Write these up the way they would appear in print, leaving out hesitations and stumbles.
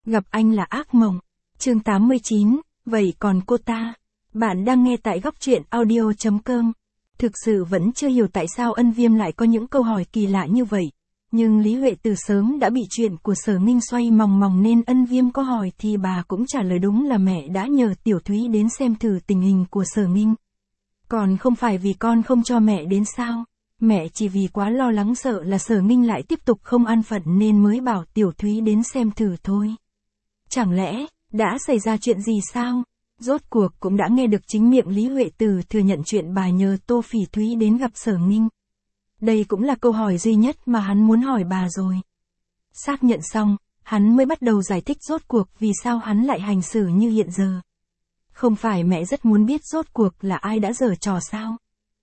Gặp anh là ác mộng. Chương 89, vậy còn cô ta? Bạn đang nghe tại góc truyện audio.com. Thực sự vẫn chưa hiểu tại sao Ân Viêm lại có những câu hỏi kỳ lạ như vậy. Nhưng Lý Huệ từ sớm đã bị chuyện của Sở Nghinh xoay mòng mòng nên Ân Viêm có hỏi thì bà cũng trả lời đúng là mẹ đã nhờ Tiểu Thúy đến xem thử tình hình của Sở Nghinh. Còn không phải vì con không cho mẹ đến sao? Mẹ chỉ vì quá lo lắng sợ là Sở Nghinh lại tiếp tục không an phận nên mới bảo Tiểu Thúy đến xem thử thôi. Chẳng lẽ, đã xảy ra chuyện gì sao? Rốt cuộc cũng đã nghe được chính miệng Lý Huệ Từ thừa nhận chuyện bà nhờ Tô Phỉ Thúy đến gặp Sở Nghinh. Đây cũng là câu hỏi duy nhất mà hắn muốn hỏi bà rồi. Xác nhận xong, hắn mới bắt đầu giải thích rốt cuộc vì sao hắn lại hành xử như hiện giờ. Không phải mẹ rất muốn biết rốt cuộc là ai đã giở trò sao?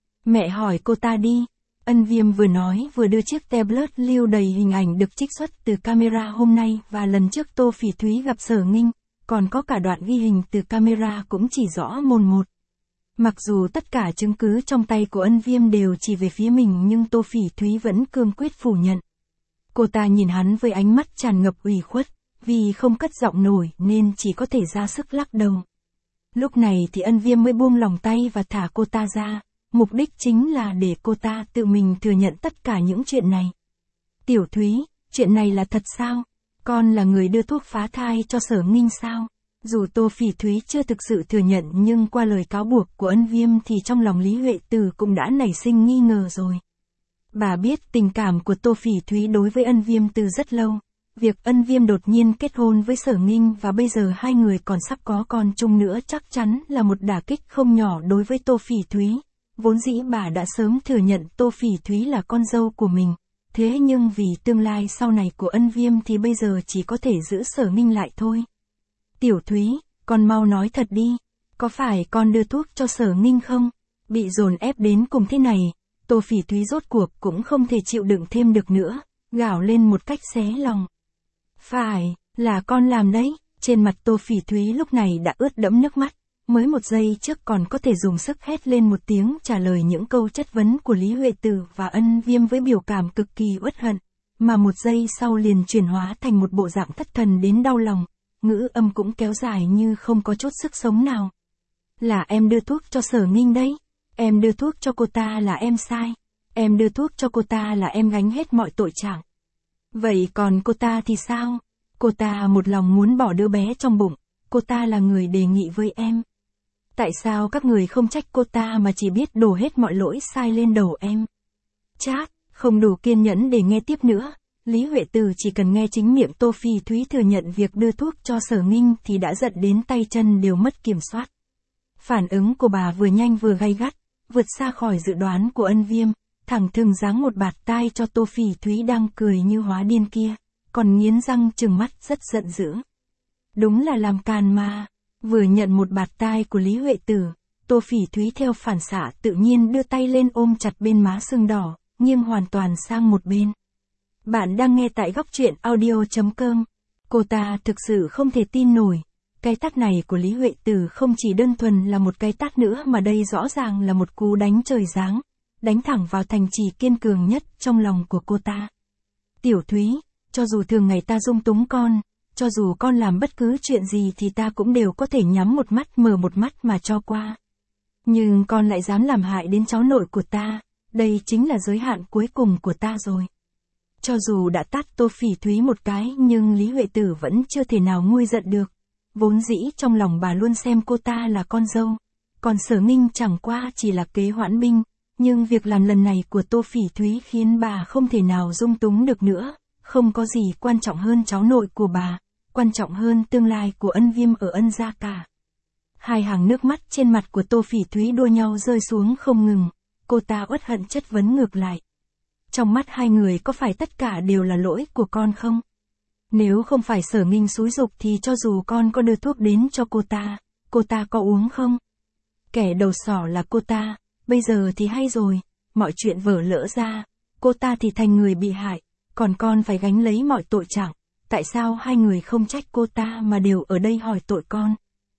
Mẹ hỏi cô ta đi. Ân Viêm vừa nói vừa đưa chiếc tablet lưu đầy hình ảnh được trích xuất từ camera hôm nay và lần trước Tô Phỉ Thúy gặp Sở Nghinh, còn có cả đoạn ghi hình từ camera cũng chỉ rõ mồn một. Mặc dù tất cả chứng cứ trong tay của Ân Viêm đều chỉ về phía mình nhưng Tô Phỉ Thúy vẫn cương quyết phủ nhận. Cô ta nhìn hắn với ánh mắt tràn ngập ủy khuất, vì không cất giọng nổi nên chỉ có thể ra sức lắc đầu. Lúc này thì Ân Viêm mới buông lòng tay và thả cô ta ra. Mục đích chính là để cô ta tự mình thừa nhận tất cả những chuyện này. Tiểu Thúy, chuyện này là thật sao? Con là người đưa thuốc phá thai cho Sở Nghinh sao? Dù Tô Phỉ Thúy chưa thực sự thừa nhận nhưng qua lời cáo buộc của Ân Viêm thì trong lòng Lý Huệ Từ cũng đã nảy sinh nghi ngờ rồi. Bà biết tình cảm của Tô Phỉ Thúy đối với Ân Viêm từ rất lâu. Việc Ân Viêm đột nhiên kết hôn với Sở Nghinh và bây giờ hai người còn sắp có con chung nữa chắc chắn là một đả kích không nhỏ đối với Tô Phỉ Thúy. Vốn dĩ bà đã sớm thừa nhận Tô Phỉ Thúy là con dâu của mình, thế nhưng vì tương lai sau này của Ân Viêm thì bây giờ chỉ có thể giữ Sở Nghinh lại thôi. Tiểu Thúy, con mau nói thật đi, có phải con đưa thuốc cho Sở Nghinh không? Bị dồn ép đến cùng thế này, Tô Phỉ Thúy rốt cuộc cũng không thể chịu đựng thêm được nữa, gào lên một cách xé lòng. Phải, là con làm đấy, trên mặt Tô Phỉ Thúy lúc này đã ướt đẫm nước mắt. Mới một giây trước còn có thể dùng sức hét lên một tiếng trả lời những câu chất vấn của Lý Huệ Từ và Ân Viêm với biểu cảm cực kỳ uất hận, mà một giây sau liền chuyển hóa thành một bộ dạng thất thần đến đau lòng, ngữ âm cũng kéo dài như không có chút sức sống nào. Là em đưa thuốc cho Sở Nghinh đấy, em đưa thuốc cho cô ta là em sai, em đưa thuốc cho cô ta là em gánh hết mọi tội trạng. Vậy còn cô ta thì sao? Cô ta một lòng muốn bỏ đứa bé trong bụng, cô ta là người đề nghị với em. Tại sao các người không trách cô ta mà chỉ biết đổ hết mọi lỗi sai lên đầu em? Chát, không đủ kiên nhẫn để nghe tiếp nữa. Lý Huệ Từ chỉ cần nghe chính miệng Tô Phỉ Thúy thừa nhận việc đưa thuốc cho Sở Nghinh thì đã giận đến tay chân đều mất kiểm soát. Phản ứng của bà vừa nhanh vừa gay gắt, vượt xa khỏi dự đoán của Ân Viêm, thẳng thừng giáng một bạt tai cho Tô Phỉ Thúy đang cười như hóa điên kia, còn nghiến răng trừng mắt rất giận dữ. Đúng là làm càn mà. Vừa nhận một bạt tai của Lý Huệ Từ, Tô Phỉ Thúy theo phản xạ tự nhiên đưa tay lên ôm chặt bên má sưng đỏ, nghiêng hoàn toàn sang một bên. Bạn đang nghe tại góc truyện audio.com. Cô ta thực sự không thể tin nổi. Cái tát này của Lý Huệ Từ không chỉ đơn thuần là một cái tát nữa mà đây rõ ràng là một cú đánh trời giáng, đánh thẳng vào thành trì kiên cường nhất trong lòng của cô ta. Tiểu Thúy, cho dù thường ngày ta dung túng con, cho dù con làm bất cứ chuyện gì thì ta cũng đều có thể nhắm một mắt mở một mắt mà cho qua. Nhưng con lại dám làm hại đến cháu nội của ta, đây chính là giới hạn cuối cùng của ta rồi. Cho dù đã tát Tô Phỉ Thúy một cái nhưng Lý Huệ Tử vẫn chưa thể nào nguôi giận được. Vốn dĩ trong lòng bà luôn xem cô ta là con dâu, còn Sở Nghinh chẳng qua chỉ là kế hoãn binh, nhưng việc làm lần này của Tô Phỉ Thúy khiến bà không thể nào dung túng được nữa, không có gì quan trọng hơn cháu nội của bà. Quan trọng hơn tương lai của Ân Viêm ở Ân gia cả. Hai hàng nước mắt trên mặt của Tô Phỉ Thúy đua nhau rơi xuống không ngừng, cô ta uất hận chất vấn ngược lại. Trong mắt hai người có phải tất cả đều là lỗi của con không? Nếu không phải Sở Nghinh xúi giục thì cho dù con có đưa thuốc đến cho cô ta có uống không? Kẻ đầu sỏ là cô ta, bây giờ thì hay rồi, mọi chuyện vỡ lỡ ra, cô ta thì thành người bị hại, còn con phải gánh lấy mọi tội trạng. Tại sao hai người không trách cô ta mà đều ở đây hỏi tội con?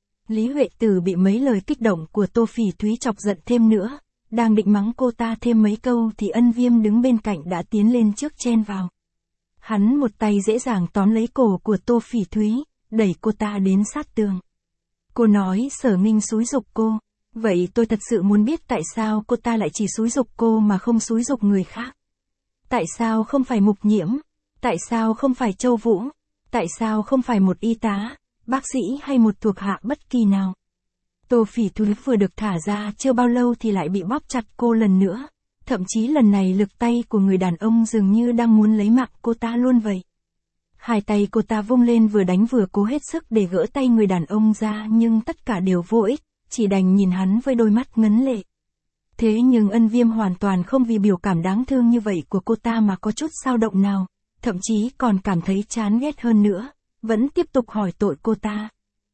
Lý Huệ Từ bị mấy lời kích động của Tô Phỉ Thúy chọc giận thêm nữa, đang định mắng cô ta thêm mấy câu thì Ân Viêm đứng bên cạnh đã tiến lên trước chen vào. Hắn một tay dễ dàng tóm lấy cổ của Tô Phỉ Thúy, đẩy cô ta đến sát tường. Cô nói Sở Nghinh xúi giục cô. Vậy tôi thật sự muốn biết tại sao cô ta lại chỉ xúi giục cô mà không xúi giục người khác. Tại sao không phải Mục Nhiễm? Tại sao không phải Châu Vũ? Tại sao không phải một y tá, bác sĩ hay một thuộc hạ bất kỳ nào? Tô Phỉ Thúy vừa được thả ra chưa bao lâu thì lại bị bóp chặt cô lần nữa. Thậm chí lần này lực tay của người đàn ông dường như đang muốn lấy mạng cô ta luôn vậy. Hai tay cô ta vung lên vừa đánh vừa cố hết sức để gỡ tay người đàn ông ra nhưng tất cả đều vô ích, chỉ đành nhìn hắn với đôi mắt ngấn lệ. Thế nhưng Ân Viêm hoàn toàn không vì biểu cảm đáng thương như vậy của cô ta mà có chút dao động nào, thậm chí còn cảm thấy chán ghét hơn nữa, vẫn tiếp tục hỏi tội cô ta.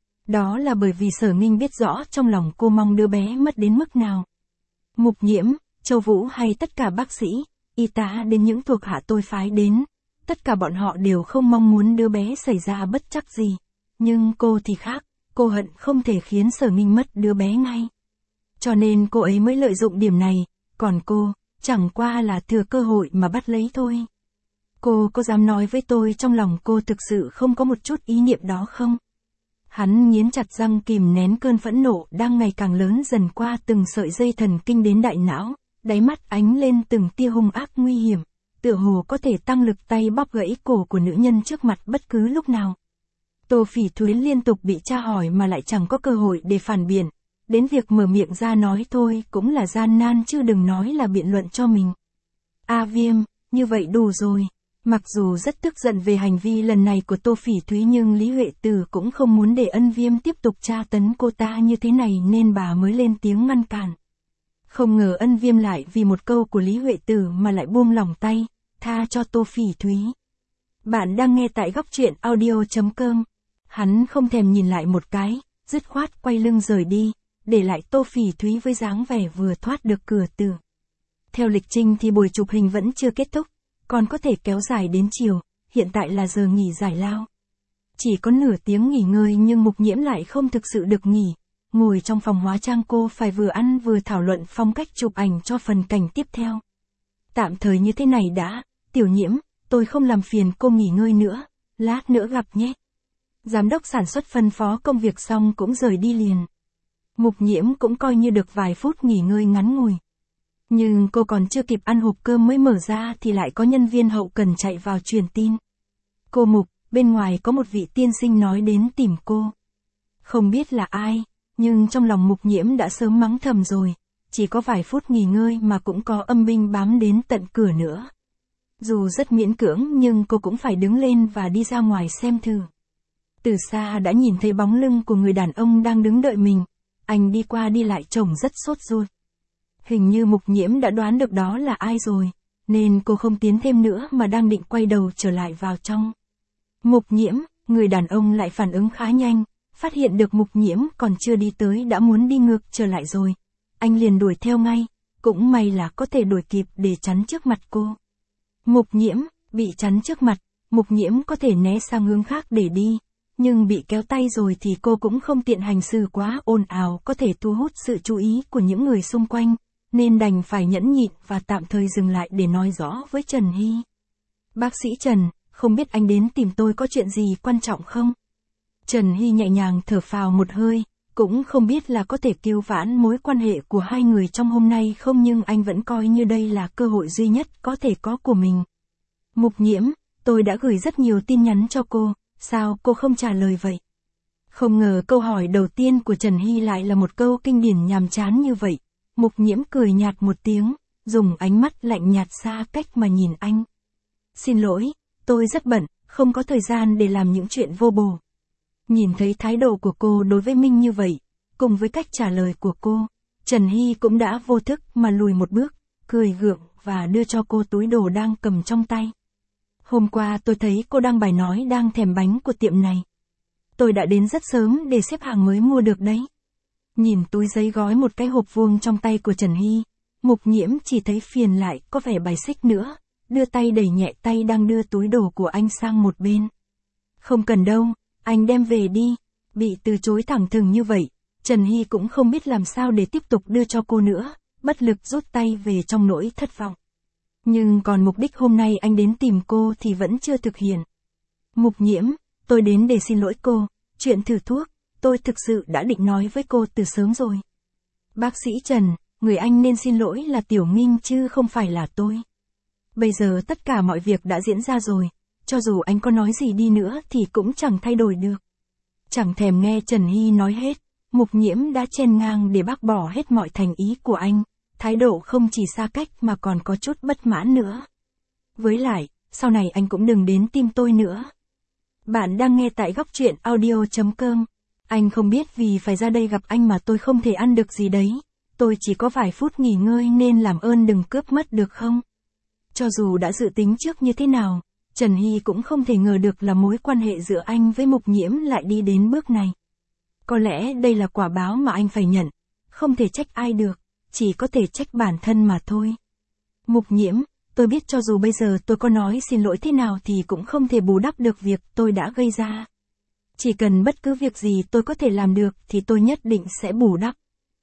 Đó là bởi vì Sở Nghinh biết rõ trong lòng cô mong đứa bé mất đến mức nào. Mục Nhiễm, Châu Vũ hay tất cả bác sĩ, y tá đến những thuộc hạ tôi phái đến, tất cả bọn họ đều không mong muốn đứa bé xảy ra bất trắc gì. Nhưng cô thì khác, cô hận không thể khiến Sở Nghinh mất đứa bé ngay. Cho nên cô ấy mới lợi dụng điểm này, còn cô, chẳng qua là thừa cơ hội mà bắt lấy thôi. Cô có dám nói với tôi trong lòng cô thực sự không có một chút ý niệm đó không? Hắn nghiến chặt răng kìm nén cơn phẫn nộ đang ngày càng lớn dần qua từng sợi dây thần kinh đến đại não, đáy mắt ánh lên từng tia hung ác nguy hiểm, tựa hồ có thể tăng lực tay bóp gãy cổ của nữ nhân trước mặt bất cứ lúc nào. Tô Phỉ Thúy liên tục bị tra hỏi mà lại chẳng có cơ hội để phản biện, đến việc mở miệng ra nói thôi cũng là gian nan chứ đừng nói là biện luận cho mình. A Viêm, như vậy đủ rồi. Mặc dù rất tức giận về hành vi lần này của Tô Phỉ Thúy nhưng Lý Huệ Tử cũng không muốn để Ân Viêm tiếp tục tra tấn cô ta như thế này nên bà mới lên tiếng ngăn cản. Không ngờ Ân Viêm lại vì một câu của Lý Huệ Tử mà lại buông lỏng tay, tha cho Tô Phỉ Thúy. Bạn đang nghe tại góc truyện audio.com. Hắn không thèm nhìn lại một cái, dứt khoát quay lưng rời đi, để lại Tô Phỉ Thúy với dáng vẻ vừa thoát được cửa tử. Theo lịch trình thì buổi chụp hình vẫn chưa kết thúc, còn có thể kéo dài đến chiều, hiện tại là giờ nghỉ giải lao. Chỉ có nửa tiếng nghỉ ngơi nhưng Mục Nhiễm lại không thực sự được nghỉ, ngồi trong phòng hóa trang cô phải vừa ăn vừa thảo luận phong cách chụp ảnh cho phần cảnh tiếp theo. Tạm thời như thế này đã, Tiểu Nhiễm, tôi không làm phiền cô nghỉ ngơi nữa, lát nữa gặp nhé. Giám đốc sản xuất phân phó công việc xong cũng rời đi liền. Mục Nhiễm cũng coi như được vài phút nghỉ ngơi ngắn ngủi. Nhưng cô còn chưa kịp ăn hộp cơm mới mở ra thì lại có nhân viên hậu cần chạy vào truyền tin. Cô Mục, bên ngoài có một vị tiên sinh nói đến tìm cô. Không biết là ai, nhưng trong lòng Mục Nhiễm đã sớm mắng thầm rồi, chỉ có vài phút nghỉ ngơi mà cũng có âm binh bám đến tận cửa nữa. Dù rất miễn cưỡng nhưng cô cũng phải đứng lên và đi ra ngoài xem thử. Từ xa đã nhìn thấy bóng lưng của người đàn ông đang đứng đợi mình, anh đi qua đi lại trông rất sốt ruột. Hình như Mục Nhiễm đã đoán được đó là ai rồi, nên cô không tiến thêm nữa mà đang định quay đầu trở lại vào trong. Mục Nhiễm, người đàn ông lại phản ứng khá nhanh, phát hiện được Mục Nhiễm còn chưa đi tới đã muốn đi ngược trở lại rồi. Anh liền đuổi theo ngay, cũng may là có thể đuổi kịp để chắn trước mặt cô. Mục Nhiễm, bị chắn trước mặt, Mục Nhiễm có thể né sang hướng khác để đi, nhưng bị kéo tay rồi thì cô cũng không tiện hành xử quá ồn ào có thể thu hút sự chú ý của những người xung quanh, nên đành phải nhẫn nhịn và tạm thời dừng lại để nói rõ với Trần Hy. Bác sĩ Trần, không biết anh đến tìm tôi có chuyện gì quan trọng không? Trần Hy nhẹ nhàng thở phào một hơi, cũng không biết là có thể cứu vãn mối quan hệ của hai người trong hôm nay không nhưng anh vẫn coi như đây là cơ hội duy nhất có thể có của mình. Mục Nhiễm, tôi đã gửi rất nhiều tin nhắn cho cô, sao cô không trả lời vậy? Không ngờ câu hỏi đầu tiên của Trần Hy lại là một câu kinh điển nhàm chán như vậy. Mục Nhiễm cười nhạt một tiếng, dùng ánh mắt lạnh nhạt xa cách mà nhìn anh. Xin lỗi, tôi rất bận, không có thời gian để làm những chuyện vô bổ. Nhìn thấy thái độ của cô đối với Minh như vậy, cùng với cách trả lời của cô, Trần Hy cũng đã vô thức mà lùi một bước, cười gượng và đưa cho cô túi đồ đang cầm trong tay. Hôm qua tôi thấy cô đăng bài nói đang thèm bánh của tiệm này. Tôi đã đến rất sớm để xếp hàng mới mua được đấy. Nhìn túi giấy gói một cái hộp vuông trong tay của Trần Hy, Mục Nhiễm chỉ thấy phiền lại có vẻ bài xích nữa, đưa tay đẩy nhẹ tay đang đưa túi đồ của anh sang một bên. Không cần đâu, anh đem về đi. Bị từ chối thẳng thừng như vậy, Trần Hy cũng không biết làm sao để tiếp tục đưa cho cô nữa, bất lực rút tay về trong nỗi thất vọng. Nhưng còn mục đích hôm nay anh đến tìm cô thì vẫn chưa thực hiện. Mục Nhiễm, tôi đến để xin lỗi cô, chuyện thử thuốc, tôi thực sự đã định nói với cô từ sớm rồi. Bác sĩ Trần, người anh nên xin lỗi là Tiểu Nghinh chứ không phải là tôi. Bây giờ tất cả mọi việc đã diễn ra rồi, cho dù anh có nói gì đi nữa thì cũng chẳng thay đổi được. Chẳng thèm nghe Trần Hy nói hết, Mục Nhiễm đã chen ngang để bác bỏ hết mọi thành ý của anh, thái độ không chỉ xa cách mà còn có chút bất mãn nữa. Với lại, sau này anh cũng đừng đến tìm tôi nữa. Bạn đang nghe tại góc truyện audio.com. Anh không biết vì phải ra đây gặp anh mà tôi không thể ăn được gì đấy. Tôi chỉ có vài phút nghỉ ngơi nên làm ơn đừng cướp mất được không? Cho dù đã dự tính trước như thế nào, Trần Hy cũng không thể ngờ được là mối quan hệ giữa anh với Mục Nhiễm lại đi đến bước này. Có lẽ đây là quả báo mà anh phải nhận, không thể trách ai được, chỉ có thể trách bản thân mà thôi. Mục Nhiễm, tôi biết cho dù bây giờ tôi có nói xin lỗi thế nào thì cũng không thể bù đắp được việc tôi đã gây ra. Chỉ cần bất cứ việc gì tôi có thể làm được thì tôi nhất định sẽ bù đắp.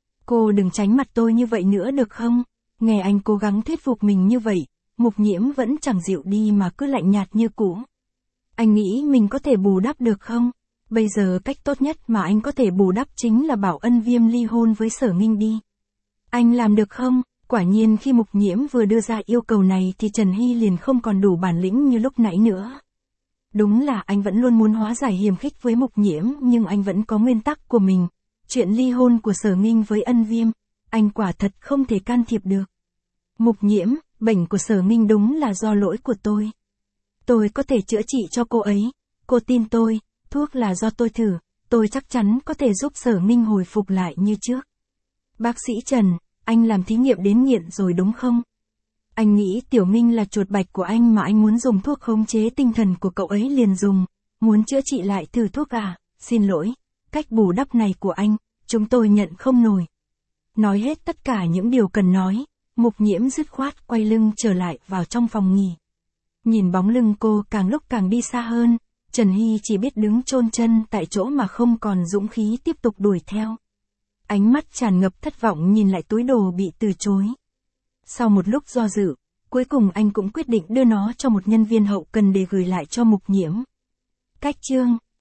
Cô đừng tránh mặt tôi như vậy nữa được không? Nghe anh cố gắng thuyết phục mình như vậy, Mục Nhiễm vẫn chẳng dịu đi mà cứ lạnh nhạt như cũ. Anh nghĩ mình có thể bù đắp được không? Bây giờ cách tốt nhất mà anh có thể bù đắp chính là bảo Ân Viêm ly hôn với Sở Nghinh đi. Anh làm được không? Quả nhiên khi Mục Nhiễm vừa đưa ra yêu cầu này thì Trần Hy liền không còn đủ bản lĩnh như lúc nãy nữa. Đúng là anh vẫn luôn muốn hóa giải hiềm khích với Mục Nhiễm nhưng anh vẫn có nguyên tắc của mình. Chuyện ly hôn của Sở Nghinh với Ân Viêm, anh quả thật không thể can thiệp được. Mục Nhiễm, bệnh của Sở Nghinh đúng là do lỗi của tôi. Tôi có thể chữa trị cho cô ấy, cô tin tôi, thuốc là do tôi thử, tôi chắc chắn có thể giúp Sở Nghinh hồi phục lại như trước. Bác sĩ Trần, anh làm thí nghiệm đến nghiện rồi đúng không? Anh nghĩ Tiểu Nghinh là chuột bạch của anh mà anh muốn dùng thuốc khống chế tinh thần của cậu ấy liền dùng, muốn chữa trị lại thử thuốc à? Xin lỗi, cách bù đắp này của anh, chúng tôi nhận không nổi. Nói hết tất cả những điều cần nói, Mục Nhiễm dứt khoát quay lưng trở lại vào trong phòng nghỉ. Nhìn bóng lưng cô càng lúc càng đi xa hơn, Trần Hy chỉ biết đứng chôn chân tại chỗ mà không còn dũng khí tiếp tục đuổi theo. Ánh mắt tràn ngập thất vọng nhìn lại túi đồ bị từ chối. Sau một lúc do dự, cuối cùng anh cũng quyết định đưa nó cho một nhân viên hậu cần để gửi lại cho Mục Nhiễm. Cách chương